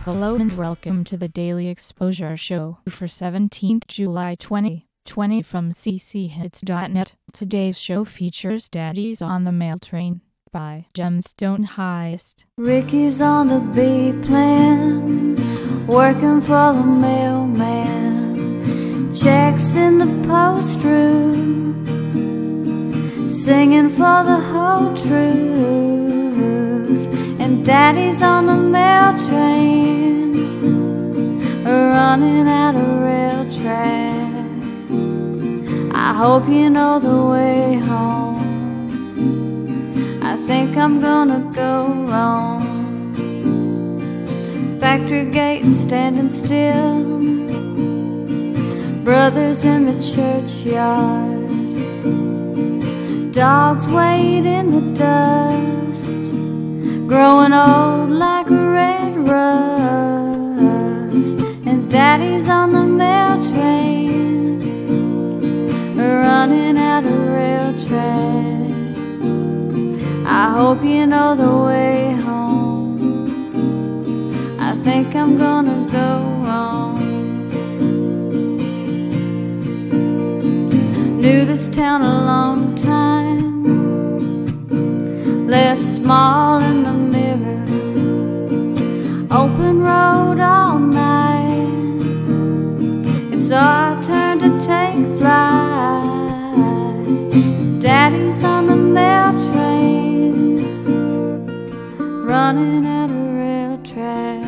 Hello and welcome to the Daily Exposure Show for 17th July 2020 from cchits.net. Today's show features Daddy's on the Mail Train by Gemstone Heist. Ricky's on the B plan, working for the mailman, checks in the post room, singing for the whole truth. And Daddy's on the mail train, running out of rail track. I hope you know the way home. I think I'm gonna go wrong. Factory gates standing still, brothers in the churchyard, dogs wait in the dust, growing old like red rust. And Daddy's on the mail train, running out of rail track. I hope you know the way home. I think I'm gonna go wrong. Knew this town a long time, left small in the mirror, open road all night. It's our turn to take flight. Daddy's on the mail train, running out of rail track.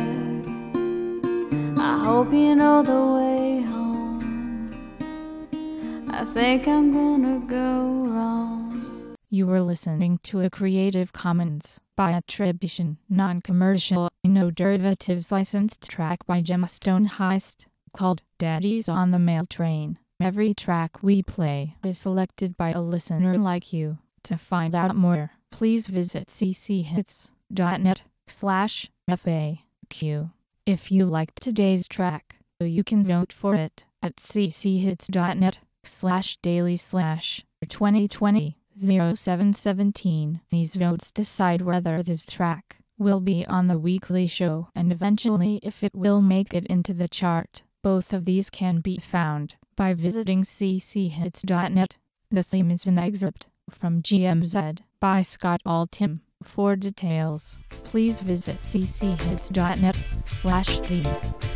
I hope you know the way home. I think I'm gonna go wrong. You were listening to a Creative Commons by attribution, non-commercial, no derivatives licensed track by Gemstone Heist, called Daddy's on the Mail Train. Every track we play is selected by a listener like you. To find out more, please visit cchits.net/FAQ. If you liked today's track, you can vote for it at cchits.net/daily/2020-0717. These votes decide whether this track will be on the weekly show and eventually if it will make it into the chart. Both of these can be found by visiting cchits.net. The theme is an excerpt from GMZ by Scott Altham. For details, please visit cchits.net/theme.